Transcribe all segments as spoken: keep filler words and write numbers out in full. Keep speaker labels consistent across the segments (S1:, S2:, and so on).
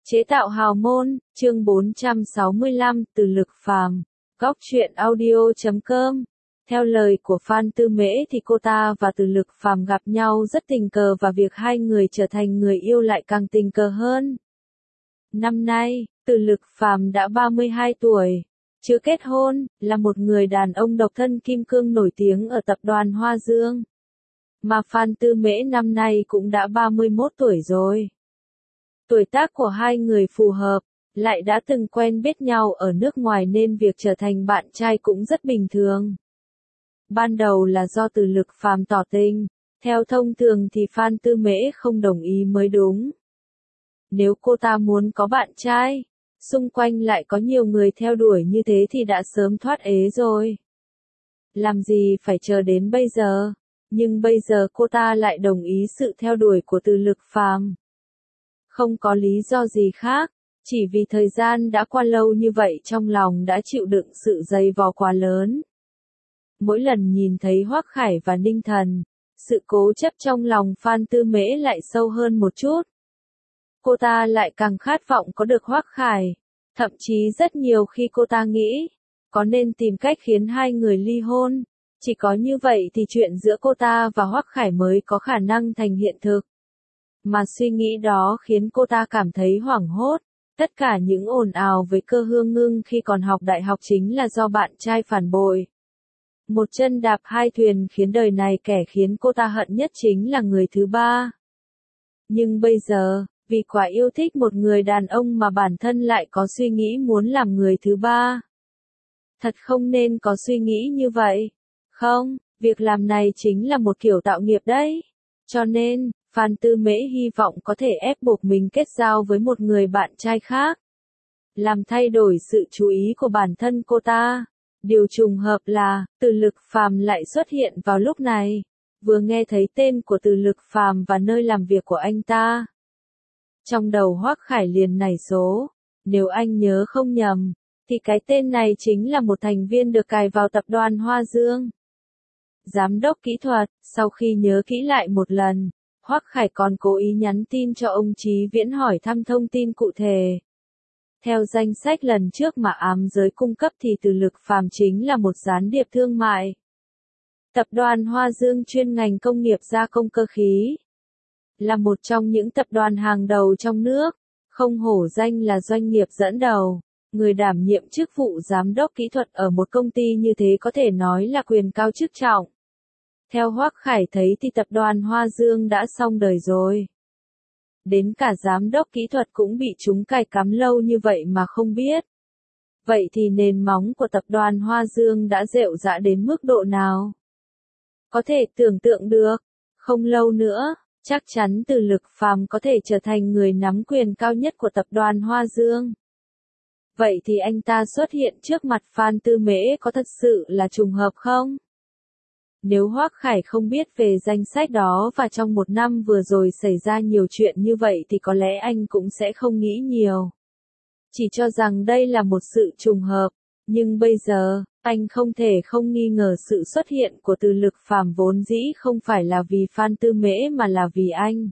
S1: Chế tạo hào môn, chương bốn trăm sáu mươi lăm, từ lực phàm. Góc truyện audio chấm com. Theo lời của Phan Tư Mễ thì cô ta và Từ Lực Phàm gặp nhau rất tình cờ và việc hai người trở thành người yêu lại càng tình cờ hơn. Năm nay, Từ Lực Phàm đã ba mươi hai tuổi, chưa kết hôn, là một người đàn ông độc thân kim cương nổi tiếng ở tập đoàn Hoa Dương. Mà Phan Tư Mễ năm nay cũng đã ba mươi mốt tuổi rồi. Tuổi tác của hai người phù hợp, lại đã từng quen biết nhau ở nước ngoài nên việc trở thành bạn trai cũng rất bình thường. Ban đầu là do Từ Lực Phàm tỏ tình, theo thông thường thì Phan Tư Mễ không đồng ý mới đúng. Nếu cô ta muốn có bạn trai, xung quanh lại có nhiều người theo đuổi như thế thì đã sớm thoát ế rồi. Làm gì phải chờ đến bây giờ, nhưng bây giờ cô ta lại đồng ý sự theo đuổi của Từ Lực Phàm. Không có lý do gì khác, chỉ vì thời gian đã qua lâu như vậy trong lòng đã chịu đựng sự dày vò quá lớn. Mỗi lần nhìn thấy Hoắc Khải và Ninh Thần, sự cố chấp trong lòng Phan Tư Mễ lại sâu hơn một chút. Cô ta lại càng khát vọng có được Hoắc Khải, thậm chí rất nhiều khi cô ta nghĩ, có nên tìm cách khiến hai người ly hôn, chỉ có như vậy thì chuyện giữa cô ta và Hoắc Khải mới có khả năng thành hiện thực. Mà suy nghĩ đó khiến cô ta cảm thấy hoảng hốt, tất cả những ồn ào với Cơ Hương Ngưng khi còn học đại học chính là do bạn trai phản bội. Một chân đạp hai thuyền khiến đời này kẻ khiến cô ta hận nhất chính là người thứ ba. Nhưng bây giờ, vì quá yêu thích một người đàn ông mà bản thân lại có suy nghĩ muốn làm người thứ ba. Thật không nên có suy nghĩ như vậy. Không, việc làm này chính là một kiểu tạo nghiệp đấy. Cho nên, Phan Tư Mễ hy vọng có thể ép buộc mình kết giao với một người bạn trai khác. Làm thay đổi sự chú ý của bản thân cô ta. Điều trùng hợp là, Từ Lực Phàm lại xuất hiện vào lúc này. Vừa nghe thấy tên của Từ Lực Phàm và nơi làm việc của anh ta. Trong đầu Hoắc Khải liền nảy số. Nếu anh nhớ không nhầm, thì cái tên này chính là một thành viên được cài vào tập đoàn Hoa Dương. Giám đốc kỹ thuật, sau khi nhớ kỹ lại một lần, Hoắc Khải còn cố ý nhắn tin cho ông Chí Viễn hỏi thăm thông tin cụ thể. Theo danh sách lần trước mà ám giới cung cấp thì Từ Lực Phàm chính là một gián điệp thương mại. Tập đoàn Hoa Dương chuyên ngành công nghiệp gia công cơ khí. Là một trong những tập đoàn hàng đầu trong nước, không hổ danh là doanh nghiệp dẫn đầu. Người đảm nhiệm chức vụ giám đốc kỹ thuật ở một công ty như thế có thể nói là quyền cao chức trọng. Theo Hoắc Khải thấy thì tập đoàn Hoa Dương đã xong đời rồi. Đến cả giám đốc kỹ thuật cũng bị chúng cài cắm lâu như vậy mà không biết. Vậy thì nền móng của tập đoàn Hoa Dương đã rệu rã đến mức độ nào? Có thể tưởng tượng được, không lâu nữa, chắc chắn Từ Lực Phàm có thể trở thành người nắm quyền cao nhất của tập đoàn Hoa Dương. Vậy thì anh ta xuất hiện trước mặt Phan Tư Mễ có thật sự là trùng hợp không? Nếu Hoắc Khải không biết về danh sách đó và trong một năm vừa rồi xảy ra nhiều chuyện như vậy thì có lẽ anh cũng sẽ không nghĩ nhiều. Chỉ cho rằng đây là một sự trùng hợp, nhưng bây giờ, anh không thể không nghi ngờ sự xuất hiện của Từ Lực Phàm vốn dĩ không phải là vì Phan Tư Mễ mà là vì anh.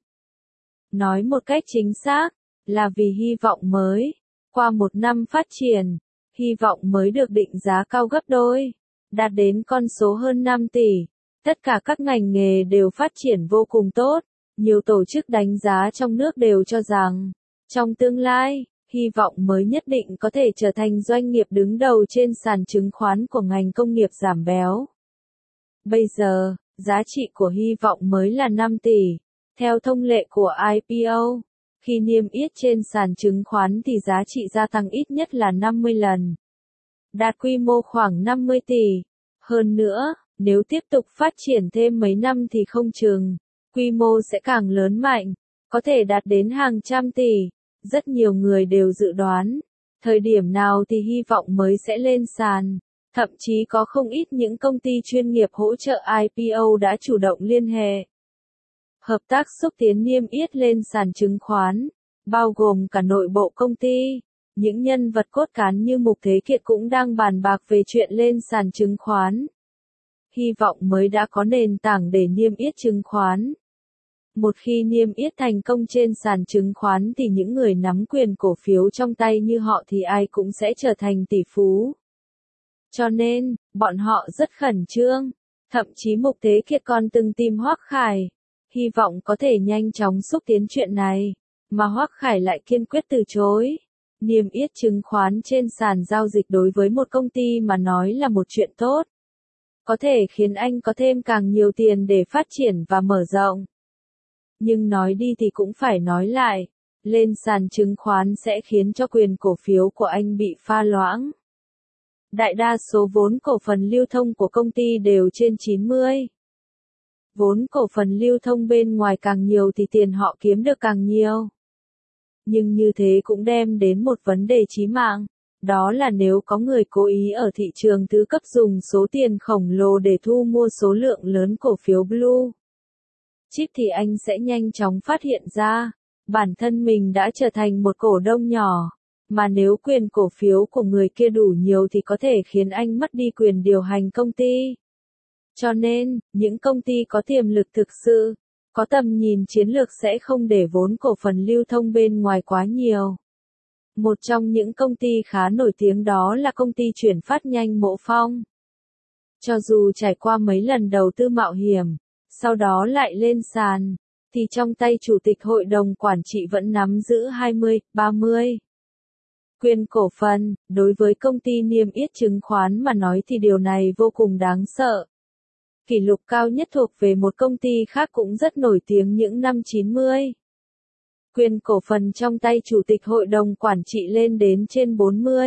S1: Nói một cách chính xác, là vì hy vọng mới. Qua một năm phát triển, hy vọng mới được định giá cao gấp đôi, đạt đến con số hơn năm tỷ. Tất cả các ngành nghề đều phát triển vô cùng tốt. Nhiều tổ chức đánh giá trong nước đều cho rằng, trong tương lai, hy vọng mới nhất định có thể trở thành doanh nghiệp đứng đầu trên sàn chứng khoán của ngành công nghiệp giảm béo. Bây giờ, giá trị của hy vọng mới là năm tỷ. Theo thông lệ của i pê o, khi niêm yết trên sàn chứng khoán thì giá trị gia tăng ít nhất là năm mươi lần. Đạt quy mô khoảng năm mươi tỷ. Hơn nữa, nếu tiếp tục phát triển thêm mấy năm thì không chừng, quy mô sẽ càng lớn mạnh, có thể đạt đến hàng trăm tỷ. Rất nhiều người đều dự đoán, thời điểm nào thì hy vọng mới sẽ lên sàn. Thậm chí có không ít những công ty chuyên nghiệp hỗ trợ i pê o đã chủ động liên hệ. Hợp tác xúc tiến niêm yết lên sàn chứng khoán, bao gồm cả nội bộ công ty. Những nhân vật cốt cán như Mục Thế Kiệt cũng đang bàn bạc về chuyện lên sàn chứng khoán. Hy vọng mới đã có nền tảng để niêm yết chứng khoán. Một khi niêm yết thành công trên sàn chứng khoán thì những người nắm quyền cổ phiếu trong tay như họ thì ai cũng sẽ trở thành tỷ phú. Cho nên, bọn họ rất khẩn trương. Thậm chí Mục Thế Kiệt còn từng tìm Hoắc Khải, hy vọng có thể nhanh chóng xúc tiến chuyện này, mà Hoắc Khải lại kiên quyết từ chối. Niêm yết chứng khoán trên sàn giao dịch đối với một công ty mà nói là một chuyện tốt. Có thể khiến anh có thêm càng nhiều tiền để phát triển và mở rộng. Nhưng nói đi thì cũng phải nói lại, lên sàn chứng khoán sẽ khiến cho quyền cổ phiếu của anh bị pha loãng. Đại đa số vốn cổ phần lưu thông của công ty đều trên chín mươi. Vốn cổ phần lưu thông bên ngoài càng nhiều thì tiền họ kiếm được càng nhiều. Nhưng như thế cũng đem đến một vấn đề chí mạng, đó là nếu có người cố ý ở thị trường thứ cấp dùng số tiền khổng lồ để thu mua số lượng lớn cổ phiếu Blue Chip thì anh sẽ nhanh chóng phát hiện ra, bản thân mình đã trở thành một cổ đông nhỏ, mà nếu quyền cổ phiếu của người kia đủ nhiều thì có thể khiến anh mất đi quyền điều hành công ty. Cho nên, những công ty có tiềm lực thực sự, có tầm nhìn chiến lược sẽ không để vốn cổ phần lưu thông bên ngoài quá nhiều. Một trong những công ty khá nổi tiếng đó là công ty chuyển phát nhanh Mộ Phong. Cho dù trải qua mấy lần đầu tư mạo hiểm, sau đó lại lên sàn, thì trong tay chủ tịch hội đồng quản trị vẫn nắm giữ hai mươi, ba mươi quyền cổ phần. Đối với công ty niêm yết chứng khoán mà nói thì điều này vô cùng đáng sợ. Kỷ lục cao nhất thuộc về một công ty khác cũng rất nổi tiếng những năm chín mươi. Quyền cổ phần trong tay chủ tịch hội đồng quản trị lên đến trên bốn mươi.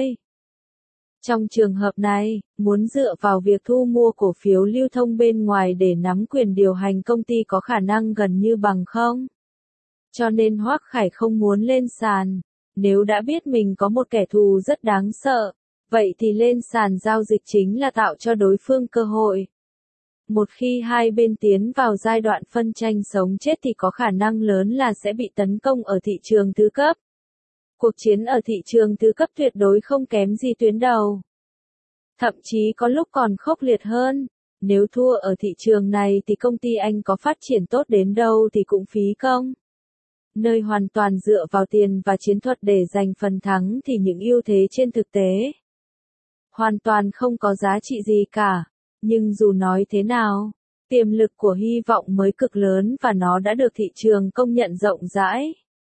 S1: Trong trường hợp này, muốn dựa vào việc thu mua cổ phiếu lưu thông bên ngoài để nắm quyền điều hành công ty có khả năng gần như bằng không. Cho nên Hoắc Khải không muốn lên sàn. Nếu đã biết mình có một kẻ thù rất đáng sợ, vậy thì lên sàn giao dịch chính là tạo cho đối phương cơ hội. Một khi hai bên tiến vào giai đoạn phân tranh sống chết thì có khả năng lớn là sẽ bị tấn công ở thị trường thứ cấp. Cuộc chiến ở thị trường thứ cấp tuyệt đối không kém gì tuyến đầu. Thậm chí có lúc còn khốc liệt hơn. Nếu thua ở thị trường này thì công ty anh có phát triển tốt đến đâu thì cũng phí công. Nơi hoàn toàn dựa vào tiền và chiến thuật để giành phần thắng thì những ưu thế trên thực tế hoàn toàn không có giá trị gì cả. Nhưng dù nói thế nào, tiềm lực của Hy vọng mới cực lớn và nó đã được thị trường công nhận rộng rãi.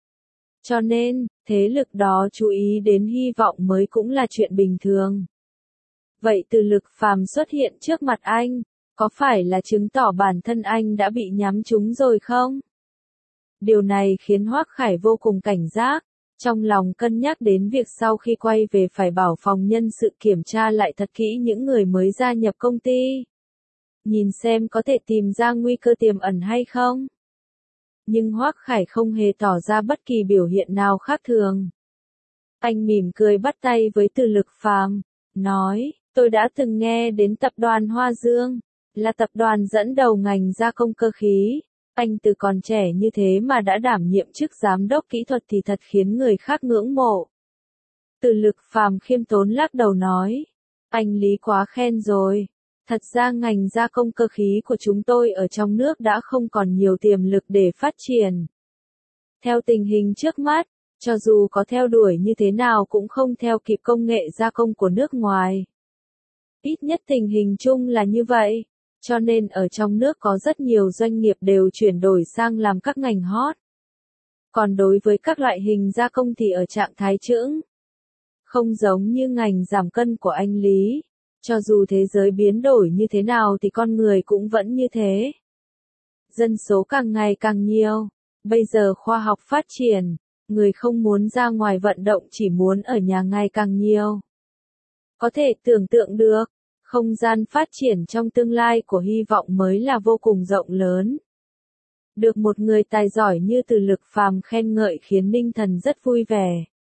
S1: Cho nên, thế lực đó chú ý đến Hy vọng mới cũng là chuyện bình thường. Vậy Từ Lực Phàm xuất hiện trước mặt anh, có phải là chứng tỏ bản thân anh đã bị nhắm trúng rồi không? Điều này khiến Hoắc Khải vô cùng cảnh giác, trong lòng cân nhắc đến việc sau khi quay về phải bảo phòng nhân sự kiểm tra lại thật kỹ những người mới gia nhập công ty. Nhìn xem có thể tìm ra nguy cơ tiềm ẩn hay không. Nhưng Hoắc Khải không hề tỏ ra bất kỳ biểu hiện nào khác thường. Anh mỉm cười bắt tay với Từ Lực Phàm, nói, tôi đã từng nghe đến tập đoàn Hoa Dương, là tập đoàn dẫn đầu ngành gia công cơ khí. Anh từ còn trẻ như thế mà đã đảm nhiệm chức giám đốc kỹ thuật thì thật khiến người khác ngưỡng mộ. Từ Lực Phàm khiêm tốn lắc đầu nói, anh Lý quá khen rồi. Thật ra ngành gia công cơ khí của chúng tôi ở trong nước đã không còn nhiều tiềm lực để phát triển. Theo tình hình trước mắt, cho dù có theo đuổi như thế nào cũng không theo kịp công nghệ gia công của nước ngoài. Ít nhất tình hình chung là như vậy. Cho nên ở trong nước có rất nhiều doanh nghiệp đều chuyển đổi sang làm các ngành hot. Còn đối với các loại hình gia công thì ở trạng thái chững. Không giống như ngành giảm cân của anh Lý. Cho dù thế giới biến đổi như thế nào thì con người cũng vẫn như thế. Dân số càng ngày càng nhiều. Bây giờ khoa học phát triển. Người không muốn ra ngoài vận động chỉ muốn ở nhà ngày càng nhiều. Có thể tưởng tượng được. Không gian phát triển trong tương lai của Hy vọng mới là vô cùng rộng lớn. Được một người tài giỏi như Từ Lực Phàm khen ngợi khiến Ninh Thần rất vui vẻ.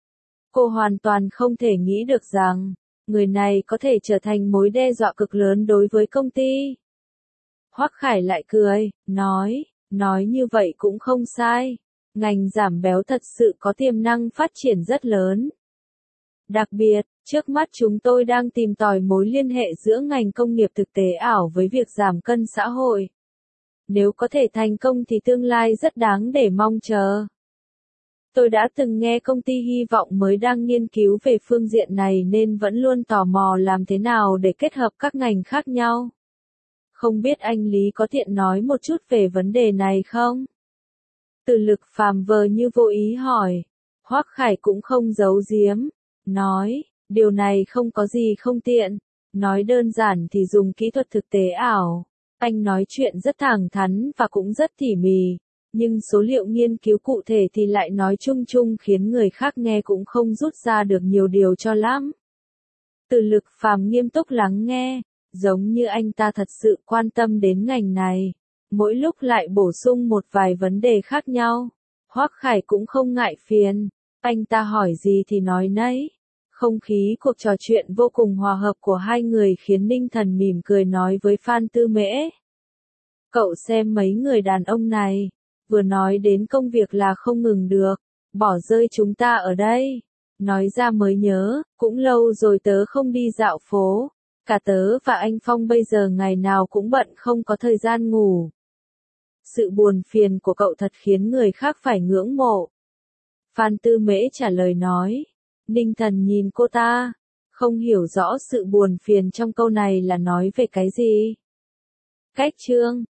S1: Cô hoàn toàn không thể nghĩ được rằng, người này có thể trở thành mối đe dọa cực lớn đối với công ty. Hoắc Khải lại cười, nói, nói như vậy cũng không sai. Ngành giảm béo thật sự có tiềm năng phát triển rất lớn. Đặc biệt, trước mắt chúng tôi đang tìm tòi mối liên hệ giữa ngành công nghiệp thực tế ảo với việc giảm cân xã hội. Nếu có thể thành công thì tương lai rất đáng để mong chờ. Tôi đã từng nghe công ty hy vọng mới đang nghiên cứu về phương diện này nên vẫn luôn tò mò làm thế nào để kết hợp các ngành khác nhau. Không biết anh Lý có tiện nói một chút về vấn đề này không? Từ Lực phàm vờ như vô ý hỏi. Hoắc Khải cũng không giấu giếm. Nói, điều này không có gì không tiện. Nói đơn giản thì dùng kỹ thuật thực tế ảo. Anh nói chuyện rất thẳng thắn và cũng rất tỉ mỉ. Nhưng số liệu nghiên cứu cụ thể thì lại nói chung chung khiến người khác nghe cũng không rút ra được nhiều điều cho lắm. Từ Lực phàm nghiêm túc lắng nghe, giống như anh ta thật sự quan tâm đến ngành này. Mỗi lúc lại bổ sung một vài vấn đề khác nhau. Hoắc Khải cũng không ngại phiền, anh ta hỏi gì thì nói nấy. Không khí cuộc trò chuyện vô cùng hòa hợp của hai người khiến Ninh Thần mỉm cười nói với Phan Tư Mễ. Cậu xem mấy người đàn ông này, vừa nói đến công việc là không ngừng được, bỏ rơi chúng ta ở đây. Nói ra mới nhớ, cũng lâu rồi tớ không đi dạo phố, cả tớ và anh Phong bây giờ ngày nào cũng bận không có thời gian ngủ. Sự buồn phiền của cậu thật khiến người khác phải ngưỡng mộ. Phan Tư Mễ trả lời nói. Ninh Thần nhìn cô ta, không hiểu rõ sự buồn phiền trong câu này là nói về cái gì. Cách chương